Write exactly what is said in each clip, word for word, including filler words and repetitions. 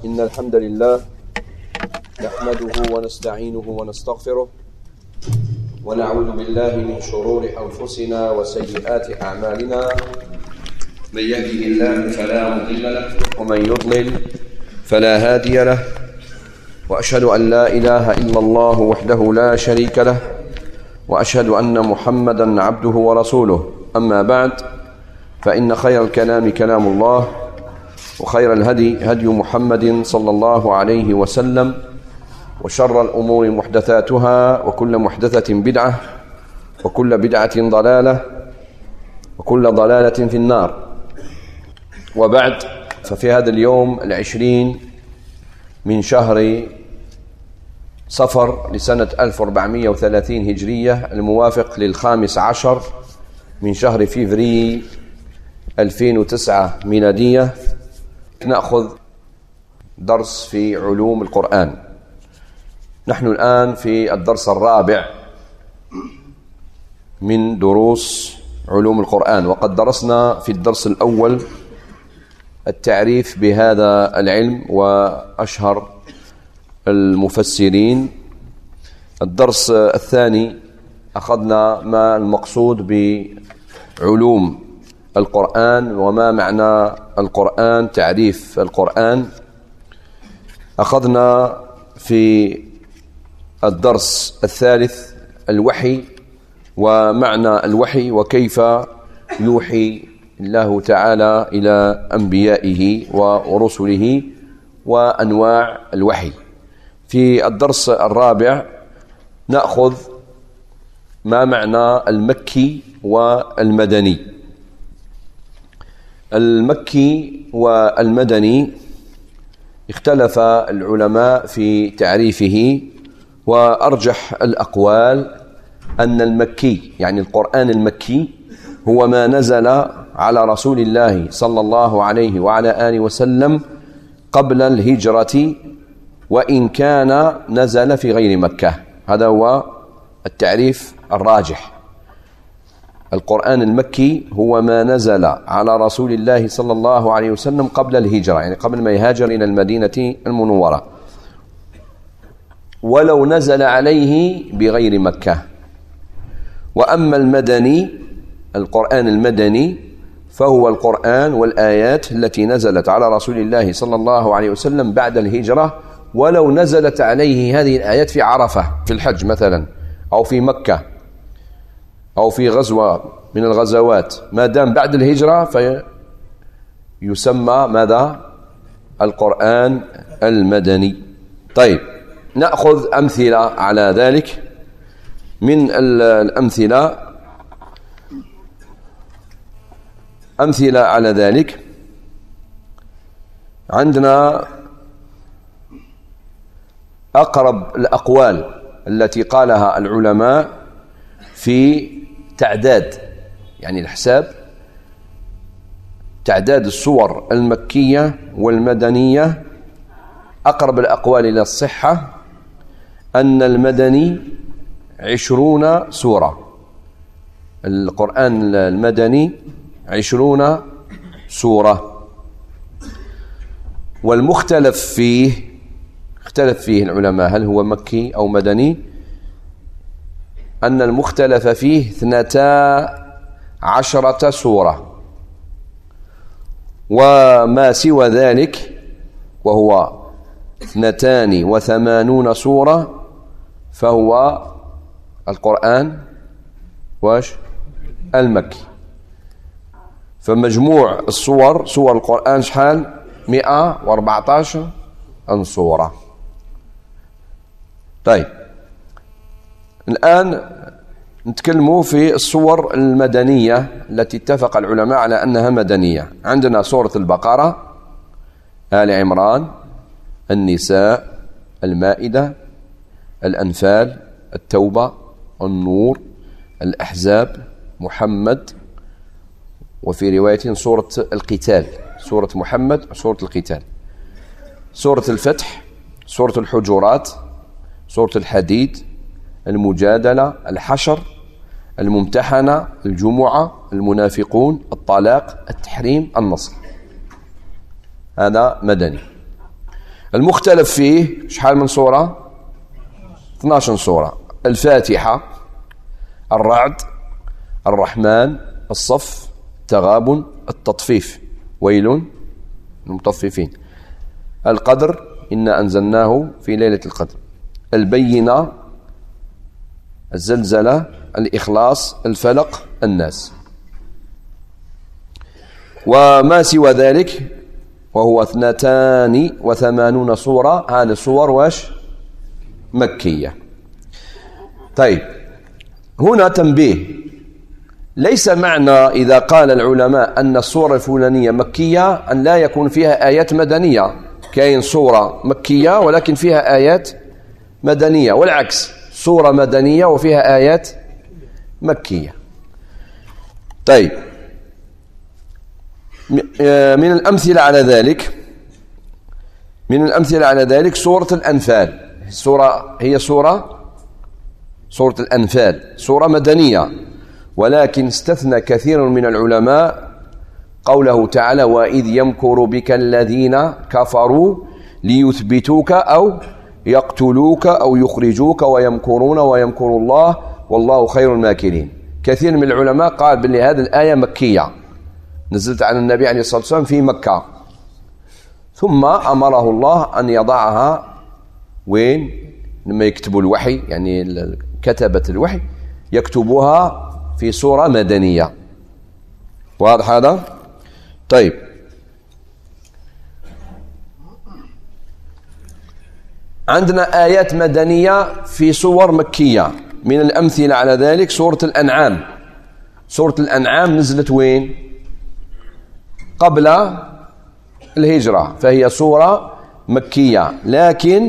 إن الحمد لله نحمده ونستعينه ونستغفره ونعوذ بالله من شرور أنفسنا وسيئات أعمالنا. من يهده الله فلا مضل له ومن يضلل فلا هادي له، وأشهد أن لا إله إلا الله وحده لا شريك له، وأشهد أن محمدا عبده ورسوله. أما بعد، فإن خير الكلام كلام الله، وخير الهدي هدي محمد صلى الله عليه وسلم، وشر الأمور محدثاتها، وكل محدثة بدعة، وكل بدعة ضلالة، وكل ضلالة في النار. وبعد، ففي هذا اليوم العشرين من شهر صفر لسنة ألف وأربعمائة وثلاثين هجرية، الموافق للخامس عشر من شهر فيفري ألفين وتسعة ميلادية، نأخذ درس في علوم القرآن. نحن الآن في الدرس الرابع من دروس علوم القرآن، وقد درسنا في الدرس الأول التعريف بهذا العلم وأشهر المفسرين. الدرس الثاني أخذنا ما المقصود بعلوم القرآن وما معنى القرآن، تعريف القرآن. أخذنا في الدرس الثالث الوحي ومعنى الوحي، وكيف يوحي الله تعالى إلى أنبيائه ورسله، وأنواع الوحي. في الدرس الرابع نأخذ ما معنى المكي والمدني. المكي والمدني اختلف العلماء في تعريفه، وأرجح الأقوال أن المكي يعني القرآن المكي هو ما نزل على رسول الله صلى الله عليه وعلى آله وسلم قبل الهجرة، وإن كان نزل في غير مكة. هذا هو التعريف الراجح. القرآن المكي هو ما نزل على رسول الله صلى الله عليه وسلم قبل الهجرة، يعني قبل ما يهاجر إلى المدينة المنورة، ولو نزل عليه بغير مكة. وأما المدني، القرآن المدني، فهو القرآن والآيات التي نزلت على رسول الله صلى الله عليه وسلم بعد الهجرة، ولو نزلت عليه هذه الآيات في عرفة في الحج مثلا، أو في مكة، أو في غزوة من الغزوات، ما دام بعد الهجرة فيسمى ماذا؟ القرآن المدني. طيب، نأخذ أمثلة على ذلك. من الأمثلة أمثلة على ذلك عندنا أقرب الأقوال التي قالها العلماء في تعداد، يعني الحساب، تعداد السور المكية والمدنية. أقرب الأقوال إلى الصحة أن المدني عشرون سورة، القرآن المدني عشرون سورة. والمختلف فيه، اختلف فيه العلماء هل هو مكي أو مدني، أن المختلف فيه اثنتا عشرة سورة، وما سوى ذلك وهو اثنتان وثمانون سورة فهو القرآن واش المكي. فمجموع الصور، صور القرآن شحال؟ مئة وأربعة عشر سورة. طيب، الآن نتكلموا في الصور المدنية التي اتفق العلماء على أنها مدنية. عندنا سورة البقرة، آل عمران، النساء، المائدة، الأنفال، التوبة، النور، الأحزاب، محمد، وفي رواية سورة القتال، سورة محمد، سورة القتال، سورة الفتح، سورة الحجرات، سورة الحديد، المجادلة، الحشر، الممتحنة، الجمعة، المنافقون، الطلاق، التحريم، النصر. هذا مدني. المختلف فيه شحال من سورة؟ اثنتا عشرة سورة: الفاتحة، الرعد، الرحمن، الصف، التغابن، التطفيف، ويل للمطففين، القدر، إنا أنزلناه في ليلة القدر، البينة، الزلزلة، الإخلاص، الفلق، الناس. وما سوى ذلك وهو اثنتان وثمانون صورة. هذه الصور واش مكية. طيب، هنا تنبيه: ليس معنى إذا قال العلماء أن الصورة الفلانية مكية أن لا يكون فيها آيات مدنية. كاين صورة مكية ولكن فيها آيات مدنية، والعكس، صورة مدنية وفيها آيات مكية. طيب، من الأمثلة على ذلك من الأمثلة على ذلك سورة الأنفال. سورة هي سورة سورة الأنفال سورة مدنية، ولكن استثنى كثير من العلماء قوله تعالى: وإذ يمكر بك الذين كفروا ليثبتوك أو يقتلوك أو يخرجوك ويمكرون ويمكر الله والله خير الماكرين. كثير من العلماء قال بأن هذه الآية مكية، نزلت على النبي عليه الصلاة والسلام في مكة، ثم أمره الله أن يضعها وين؟ لما يكتبوا الوحي، يعني كتبة الوحي يكتبوها في سورة مدنية. واضح هذا؟ طيب، عندنا آيات مدنية في صور مكية. من الأمثلة على ذلك سورة الأنعام. سورة الأنعام نزلت وين؟ قبل الهجرة، فهي سورة مكية، لكن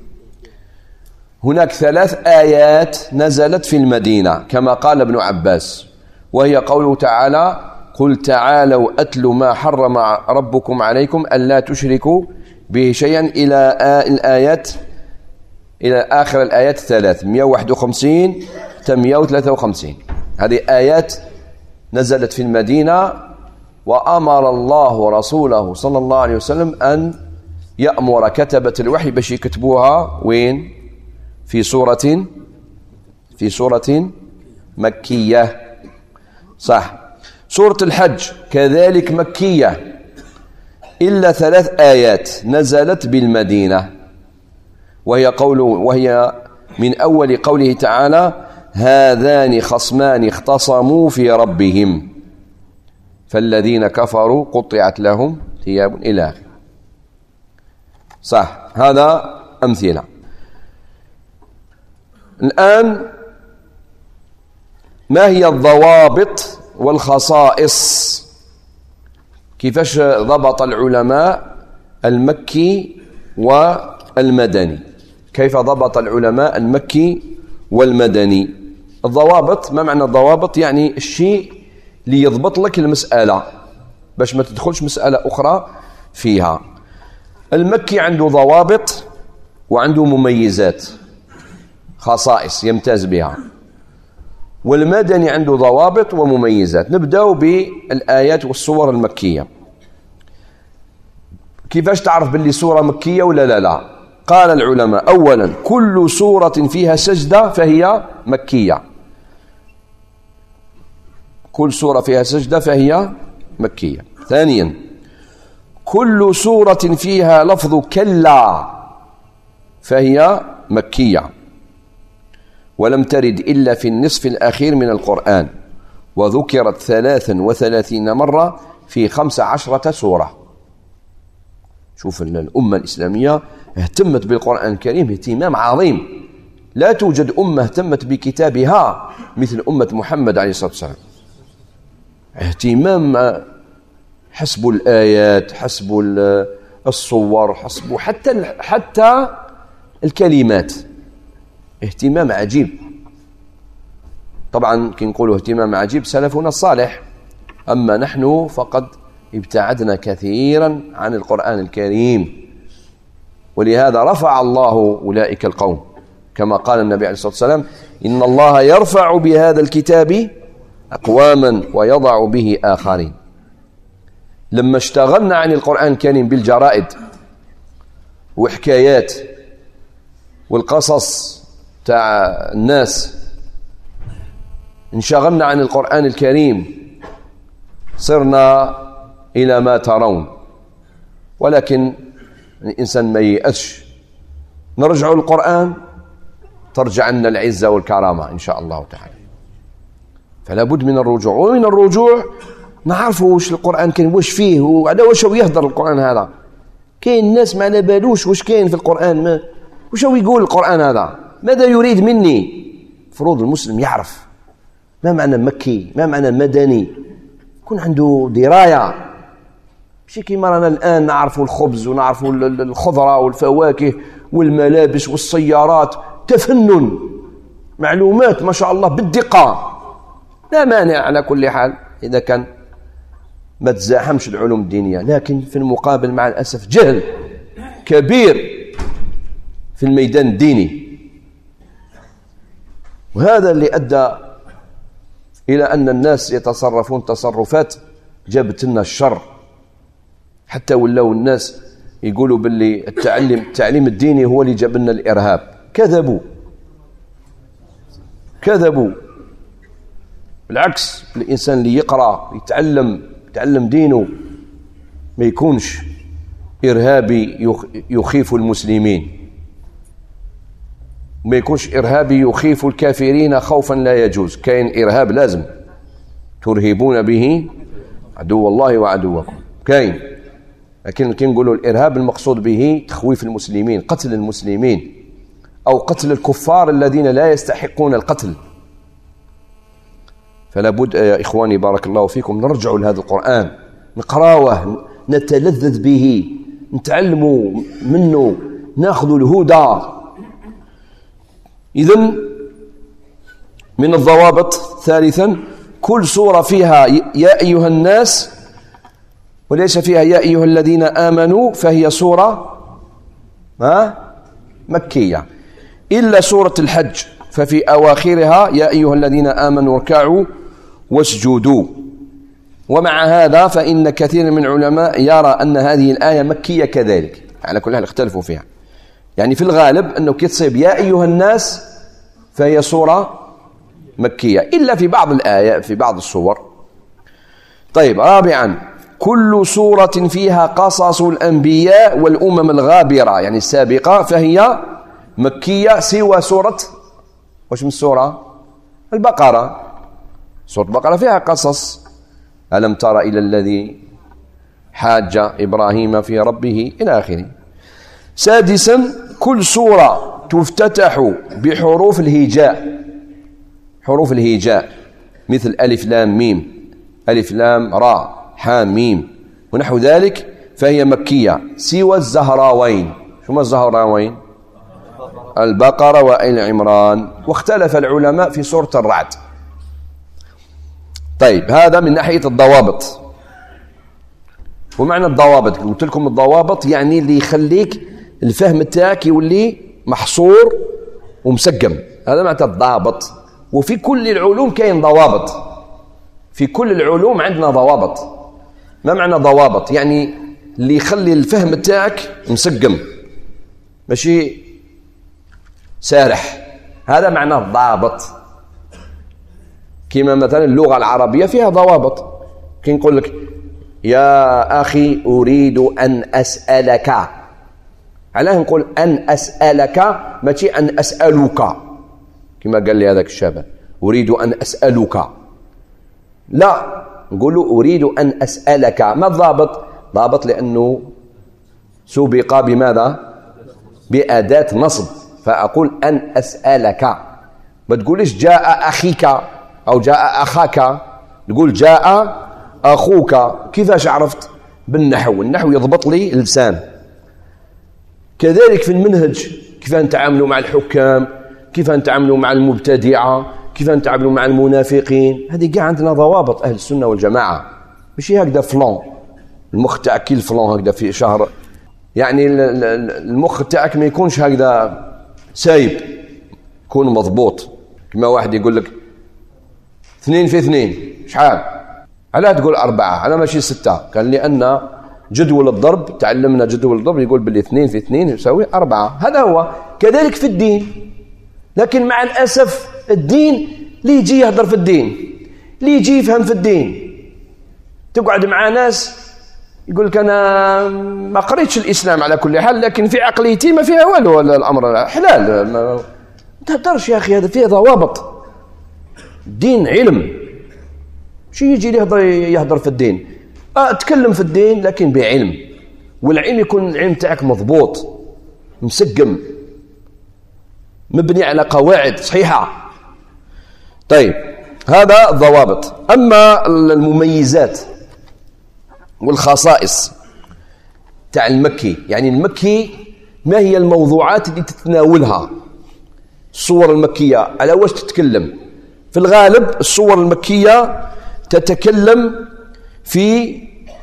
هناك ثلاث آيات نزلت في المدينة كما قال ابن عباس، وهي قوله تعالى: قل تعالوا أتل ما حرم ربكم عليكم ألا تشركوا به شيئا إلى الآيات، إلى آخر الآيات الثلاث، مئة وواحد وخمسين مئة وثلاثة وخمسين. هذه آيات نزلت في المدينة، وأمر الله رسوله صلى الله عليه وسلم أن يأمر كتبة الوحي باش يكتبوها وين؟ في سورة في سورة مكية. صح. سورة الحج كذلك مكية، إلا ثلاث آيات نزلت بالمدينة، وهي قول وهي من أول قوله تعالى: هذان خصمان اختصموا في ربهم فالذين كفروا قطعت لهم ثياب إلى آخره. صح. هذا أمثلة. الآن ما هي الضوابط والخصائص؟ كيفاش ضبط العلماء المكي والمدني؟ كيف ضبط العلماء المكي والمدني؟ الضوابط، ما معنى الضوابط؟ يعني الشيء اللي يضبط لك المسألة باش ما تدخلش مسألة أخرى فيها. المكي عنده ضوابط وعنده مميزات، خصائص يمتاز بها، والمدني عنده ضوابط ومميزات. نبدأ بالآيات والصور المكية. كيفاش تعرف باللي سورة مكية ولا لا لا؟ قال العلماء: أولا كل سورة فيها سجدة فهي مكية. كل سورة فيها سجدة فهي مكية. ثانيا كل سورة فيها لفظ كلا فهي مكية، ولم ترد إلا في النصف الأخير من القرآن، وذكرت ثلاثا وثلاثين مرة في خمس عشرة سورة. شوف الأمة الإسلامية اهتمت بالقرآن الكريم اهتمام عظيم، لا توجد أمة اهتمت بكتابها مثل أمة محمد عليه الصلاة والسلام. اهتمام حسب الآيات، حسب الصور، حسب حتى حتى الكلمات، اهتمام عجيب. طبعا كي نقولوا اهتمام عجيب سلفنا الصالح، أما نحن فقد ابتعدنا كثيرا عن القرآن الكريم، ولهذا رفع الله أولئك القوم كما قال النبي عليه الصلاة والسلام: إن الله يرفع بهذا الكتاب أقواما ويضع به آخرين. لما اشتغلنا عن القرآن الكريم بالجرائد وحكايات والقصص تاع الناس، انشغلنا عن القرآن الكريم، صرنا إلى ما ترون. ولكن الإنسان ما ييأسش، نرجع للقرآن ترجع لنا العزة والكرامة إن شاء الله تعالى. فلا بد من الرجوع، ومن الرجوع نعرفوا واش القرآن كاين، واش فيه وعلى واش هو يهضر القرآن هذا. كاين الناس ما على بالوش واش كاين في القرآن، ما واش هو يقول القرآن هذا، ماذا يريد مني. فروض المسلم يعرف ما معنى مكي، ما معنى مدني، يكون عنده دراية. ماشي كيما رانا الآن نعرفوا الخبز ونعرفوا الخضرة والفواكه والملابس والسيارات، تفنن، معلومات ما شاء الله بالدقة. لا مانع على كل حال إذا كان ما تزاحمش العلوم الدينية، لكن في المقابل مع الأسف جهل كبير في الميدان الديني، وهذا اللي أدى إلى أن الناس يتصرفون تصرفات جابت لنا الشر، حتى ولاو الناس يقولوا باللي التعليم التعليم الديني هو اللي جاب لنا الإرهاب. كذبوا كذبوا بالعكس، الإنسان اللي يقرأ يتعلم يتعلم دينه ما يكونش إرهابي يخيف المسلمين، ما يكونش إرهابي يخيف الكافرين خوفا لا يجوز. كاين إرهاب لازم ترهبون به عدو الله وعدوكم، كاين، لكن كي نقولوا الإرهاب المقصود به تخويف المسلمين، قتل المسلمين أو قتل الكفار الذين لا يستحقون القتل. فلا بد يا إخواني بارك الله فيكم نرجعوا لهذا القرآن، نقراوه، نتلذذ به، نتعلموا منه، ناخذ الهدى. إذن من الضوابط ثالثا، كل سورة فيها يا أيها الناس وليس فيها يا أيها الذين آمنوا فهي سورة ها مكية، إلا سورة الحج ففي أواخرها يا أيها الذين آمنوا اركعوا واسجدوا. ومع هذا فإن كثير من العلماء يرى أن هذه الآية مكية كذلك، على كل حال اختلفوا فيها. يعني في الغالب أنه كي تصيب يا أيها الناس فهي سورة مكية، إلا في بعض الآيات في بعض الصور. طيب، رابعا، كل سورة فيها قصص الأنبياء والأمم الغابرة يعني السابقة فهي مكية، سوى سورة وش من سورة البقرة. سورة البقرة فيها قصص، ألم تر إلى الذي حاج إبراهيم في ربه إلى آخره. سادسا، كل سورة تفتتح بحروف الهجاء، حروف الهجاء مثل ألف لام ميم، ألف لام را حام ميم ونحو ذلك، فهي مكية سوى الزهراوين. شو الزهراوين؟ البقرة وآل عمران. واختلف العلماء في سورة الرعد. طيب، هذا من ناحية الضوابط. ومعنى الضوابط قلت لكم الضوابط يعني اللي يخليك الفهم تاعك يولي محصور ومسقم، هذا معنى الضابط. وفي كل العلوم كاين ضوابط، في كل العلوم عندنا ضوابط. ما معنى ضوابط؟ يعني اللي يخلي الفهم تاعك مسقم ماشي سارح، هذا معنى الضابط. كما مثلا اللغة العربية فيها ضوابط، كي نقول لك يا أخي أريد أن أسألك، علاه نقول أن أسألك ماشي أن أسألك كما قال لي هذاك الشاب أريد أن أسألك، لا، نقول أريد أن أسألك. ما الضابط؟ ضابط لأنه سبق بماذا؟ بأداة نصب، فأقول أن أسألك. ما تقولش جاء أخيك أو جاء أخاك، تقول جاء أخوك. كيفاش عرفت؟ بالنحو، النحو يضبط لي اللسان. كذلك في المنهج، كيف نتعاملوا مع الحكام، كيف نتعاملوا مع المبتدعة، كيف نتعاملوا مع المنافقين، هذه كاع عندنا ضوابط أهل السنة والجماعة. ماشي هكذا فلان المخ تاعك كي الفلان هكذا في شهر، يعني المخ تاعك ما يكونش هكذا سايب، يكون مضبوط. كما واحد يقول لك اثنين في اثنين شحال؟ علاه تقول أربعة؟ على ماشي ستة؟ قال لأن جدول الضرب، تعلمنا جدول الضرب يقول بالاثنين في اثنين يساوي أربعة، هذا هو. كذلك في الدين، لكن مع الأسف الدين اللي يجي يهضر في الدين، اللي يجي يفهم في الدين، تقعد مع ناس يقول لك أنا ما قريتش الإسلام على كل حال، لكن في عقليتي ما فيها والو، الأمر حلال، ما تهدرش يا أخي، هذا فيه ضوابط. الدين علم، شي يجي يهضر يهضر في الدين، أه تكلم في الدين لكن بعلم، والعلم يكون العلم تاعك مضبوط مسقم مبني على قواعد صحيحة. طيب هذا ضوابط. أما المميزات والخصائص تاع المكي، يعني المكي ما هي الموضوعات اللي تتناولها الصور المكية، على واش تتكلم؟ في الغالب الصور المكية تتكلم في،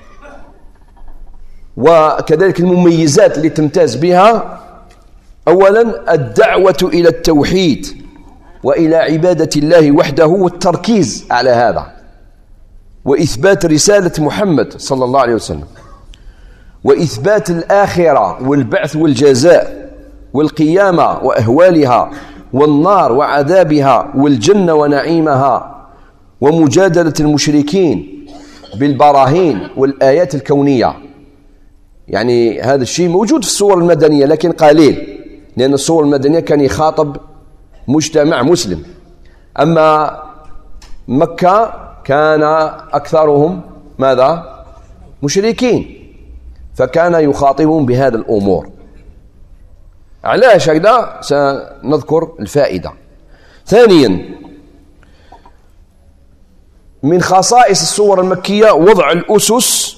وكذلك المميزات اللي تمتاز بها، أولا الدعوة إلى التوحيد وإلى عبادة الله وحده والتركيز على هذا، وإثبات رسالة محمد صلى الله عليه وسلم، وإثبات الآخرة والبعث والجزاء والقيامة وأهوالها، والنار وعذابها، والجنة ونعيمها، ومجادلة المشركين بالبراهين والآيات الكونية. يعني هذا الشيء موجود في الصور المدنية لكن قليل، لأن الصور المدنية كان يخاطب مجتمع مسلم. أما مكة كان أكثرهم ماذا؟ مشركين، فكان يخاطبهم بهذا الأمور. علاش هكذا؟ سنذكر الفائدة. ثانيا، من خصائص الصور المكية وضع الأسس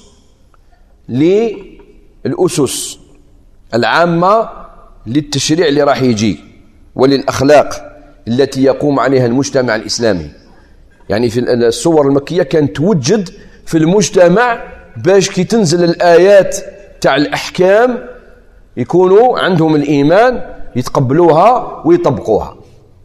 للأسس العامة للتشريع اللي راح يجي، وللأخلاق التي يقوم عليها المجتمع الإسلامي. يعني في الصور المكية كانت توجد في المجتمع باش كي تنزل الآيات تاع الأحكام يكونوا عندهم الإيمان يتقبلوها ويطبقوها.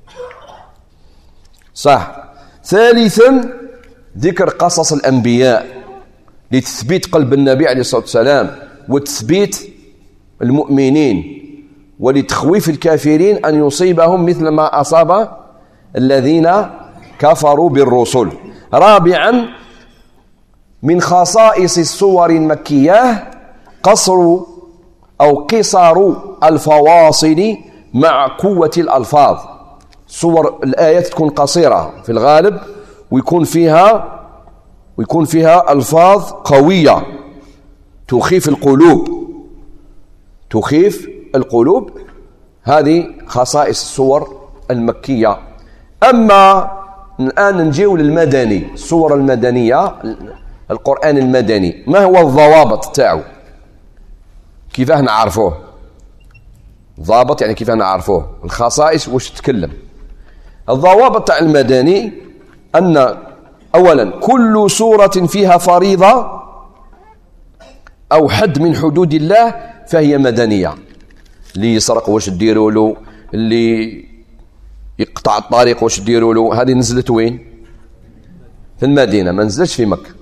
صح. ثالثا، ذكر قصص الأنبياء لتثبيت قلب النبي عليه الصلاة والسلام وتثبيت المؤمنين، ولتخويف الكافرين أن يصيبهم مثل ما أصاب الذين كفروا بالرسل. رابعا، من خصائص الصور المكية قصر أو قصر الفواصل مع قوة الألفاظ. صور الآيات تكون قصيرة في الغالب، ويكون فيها ويكون فيها ألفاظ قوية تخيف القلوب تخيف القلوب. هذه خصائص الصور المكية. أما الآن نجيو للمدني، الصور المدنية، القرآن المدني، ما هو الضوابط تاعو؟ كيفاه نعرفوه؟ ضابط يعني كيفاه نعرفوه؟ الخصائص واش تتكلم؟ الضوابط تاع المدني أن أولا كل سورة فيها فريضة أو حد من حدود الله فهي مدنية. اللي يسرق واش ديروا له، اللي يقطع الطريق واش ديروا له. هذه نزلت وين؟ في المدينة، ما نزلتش في مكة.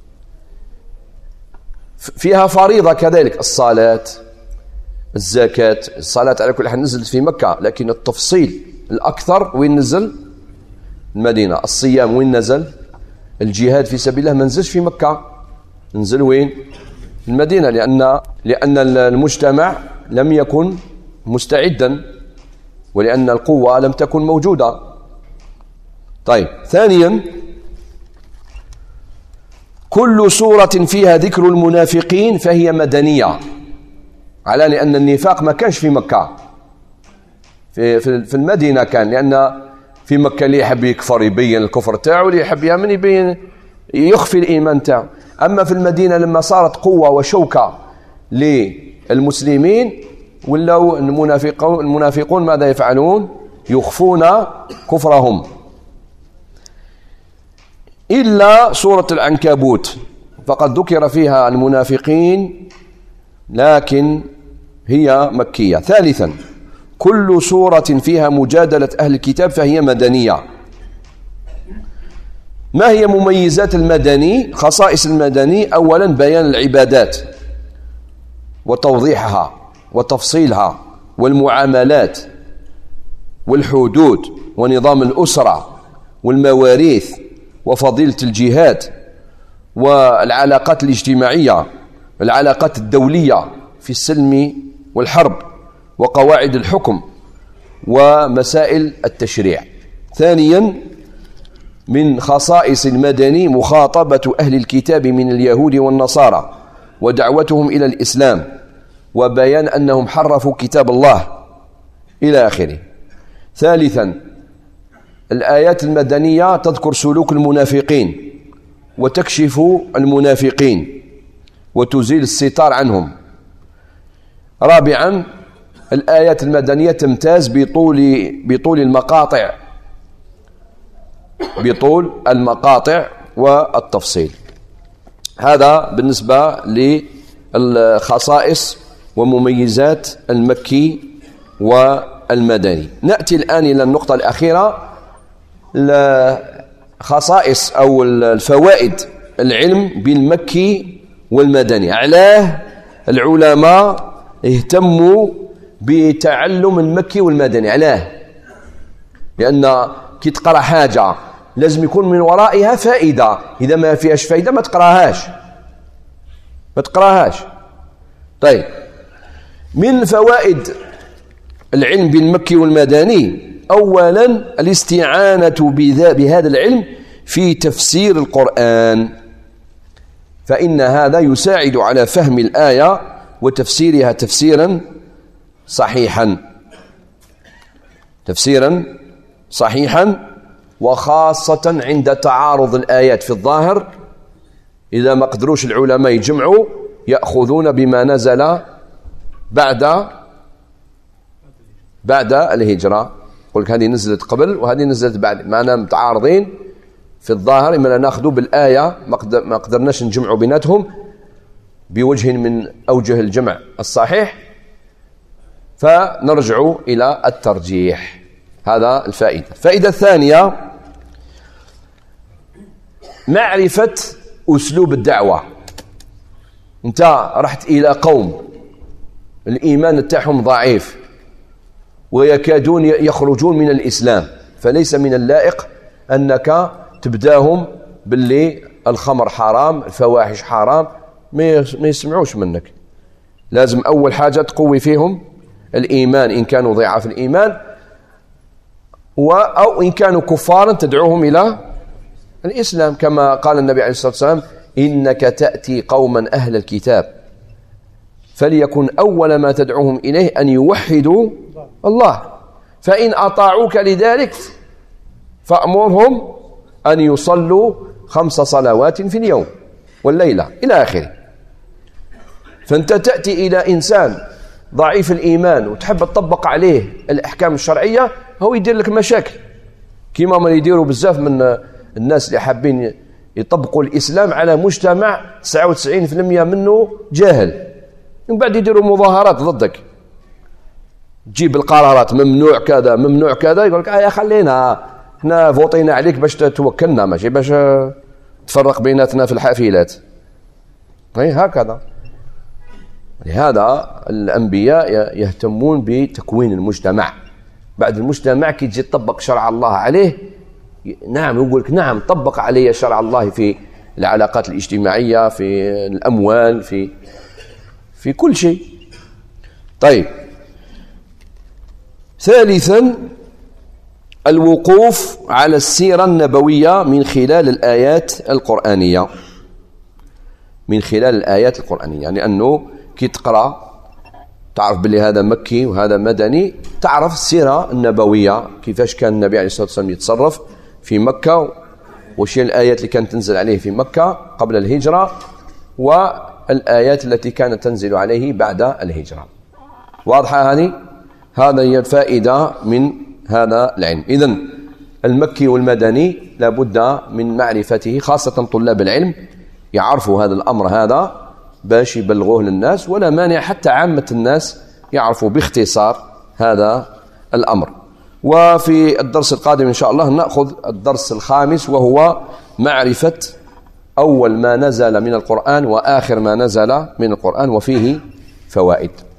فيها فريضة كذلك الصلاة، الزكاة. الصلاة على كل حال نزلت في مكة، لكن التفصيل الأكثر وين نزل؟ المدينة. الصيام وين نزل؟ الجهاد في سبيل الله ما نزلش في مكة، نزل وين؟ المدينة، لأن لأن المجتمع لم يكن مستعدا، ولأن القوة لم تكن موجودة. طيب، ثانيا، كل سورة فيها ذكر المنافقين فهي مدنية، على لأن النفاق ما كانش في مكة، في في المدينة كان. لأن في مكة اللي يحب يكفر يبين الكفر تاعه، اللي يحب يامن يبين يخفي الإيمان تاعه. أما في المدينة لما صارت قوة وشوكة للمسلمين، ولو المنافقون المنافقون ماذا يفعلون؟ يخفون كفرهم. إلا سورة العنكبوت فقد ذكر فيها المنافقين، لكن هي مكية. ثالثا، كل سورة فيها مجادلة أهل الكتاب فهي مدنية. ما هي مميزات المدني؟ خصائص المدني: أولا بيان العبادات وتوضيحها وتفصيلها والمعاملات والحدود ونظام الأسرة والمواريث وفضيلة الجهاد والعلاقات الاجتماعية، العلاقات الدولية في السلم والحرب وقواعد الحكم ومسائل التشريع. ثانيا، من خصائص المدني مخاطبة أهل الكتاب من اليهود والنصارى ودعوتهم إلى الإسلام وبيان أنهم حرفوا كتاب الله إلى آخره. ثالثا، الآيات المدنية تذكر سلوك المنافقين وتكشف المنافقين وتزيل الستار عنهم. رابعا، الآيات المدنية تمتاز بطول بطول المقاطع بطول المقاطع والتفصيل. هذا بالنسبة للخصائص ومميزات المكي والمدني. نأتي الآن إلى النقطة الأخيرة، خصائص أو الفوائد العلم بالمكي والمدني. علاه العلماء اهتموا بتعلم المكي والمدني؟ علاه؟ لأن كي تقرأ حاجة لازم يكون من ورائها فائدة، إذا ما فيهاش فائدة ما تقراهاش ما تقراهاش طيب، من فوائد العلم بالمكي والمدني، أولا الاستعانة بهذا العلم في تفسير القرآن، فإن هذا يساعد على فهم الآية وتفسيرها تفسيرا صحيحا تفسيرا صحيحا وخاصة عند تعارض الآيات في الظاهر. إذا ما قدروش العلماء يجمعوا يأخذون بما نزل بعد بعد الهجرة. قلت هذه نزلت قبل وهذه نزلت بعد، معنا متعارضين في الظاهر، إما ناخذوا بالآية ما قدرناش نجمعوا بيناتهم بوجه من أوجه الجمع الصحيح، فنرجع إلى الترجيح. هذا الفائدة. الفائدة الثانية، معرفة أسلوب الدعوة. أنت رحت إلى قوم الإيمان تاعهم ضعيف ويكادون يخرجون من الإسلام، فليس من اللائق أنك تبداهم باللي الخمر حرام، الفواحش حرام، ما يسمعوش منك. لازم أول حاجة تقوي فيهم الإيمان إن كانوا ضعاف الإيمان، أو إن كانوا كفارا تدعوهم إلى الإسلام، كما قال النبي عليه الصلاة والسلام: إنك تأتي قوما أهل الكتاب فليكن أول ما تدعوهم إليه أن يوحدوا الله، فإن أطاعوك لذلك فأمرهم أن يصلوا خمس صلوات في اليوم والليلة إلى آخره. فأنت تأتي إلى إنسان ضعيف الإيمان وتحب تطبق عليه الأحكام الشرعية، هو يدير لك مشاكل، كما ما يديروا بزاف من الناس اللي حابين يطبقوا الإسلام على مجتمع تسعة وتسعين بالمئة منه جاهل، من بعد يديروا مظاهرات ضدك، تجيب القرارات ممنوع كذا ممنوع كذا، يقول لك آه يا خلينا احنا فوطينا عليك باش توكلنا، ماشي باش تفرق بيناتنا في الحافلات. اي هكذا. لهذا الأنبياء يهتمون بتكوين المجتمع. بعد المجتمع كي تجي تطبق شرع الله عليه، نعم يقول لك نعم طبق علي شرع الله في العلاقات الاجتماعية، في الأموال، في في كل شيء. طيب، ثالثا الوقوف على السيرة النبوية من خلال الآيات القرآنية من خلال الآيات القرآنية يعني أنه كي تقرأ تعرف بلي هذا مكي وهذا مدني، تعرف السيرة النبوية، كيفاش كان النبي عليه الصلاة والسلام يتصرف في مكة، وش هي الآيات اللي كانت تنزل عليه في مكة قبل الهجرة، والآيات التي كانت تنزل عليه بعد الهجرة. واضحة هذه؟ هذا هي الفائدة من هذا العلم. إذن المكي والمدني لابد من معرفته، خاصة طلاب العلم يعرفوا هذا الأمر هذا باش يبلغوه للناس، ولا مانع حتى عامة الناس يعرفوا باختصار هذا الأمر. وفي الدرس القادم إن شاء الله نأخذ الدرس الخامس، وهو معرفة أول ما نزل من القرآن وآخر ما نزل من القرآن، وفيه فوائد.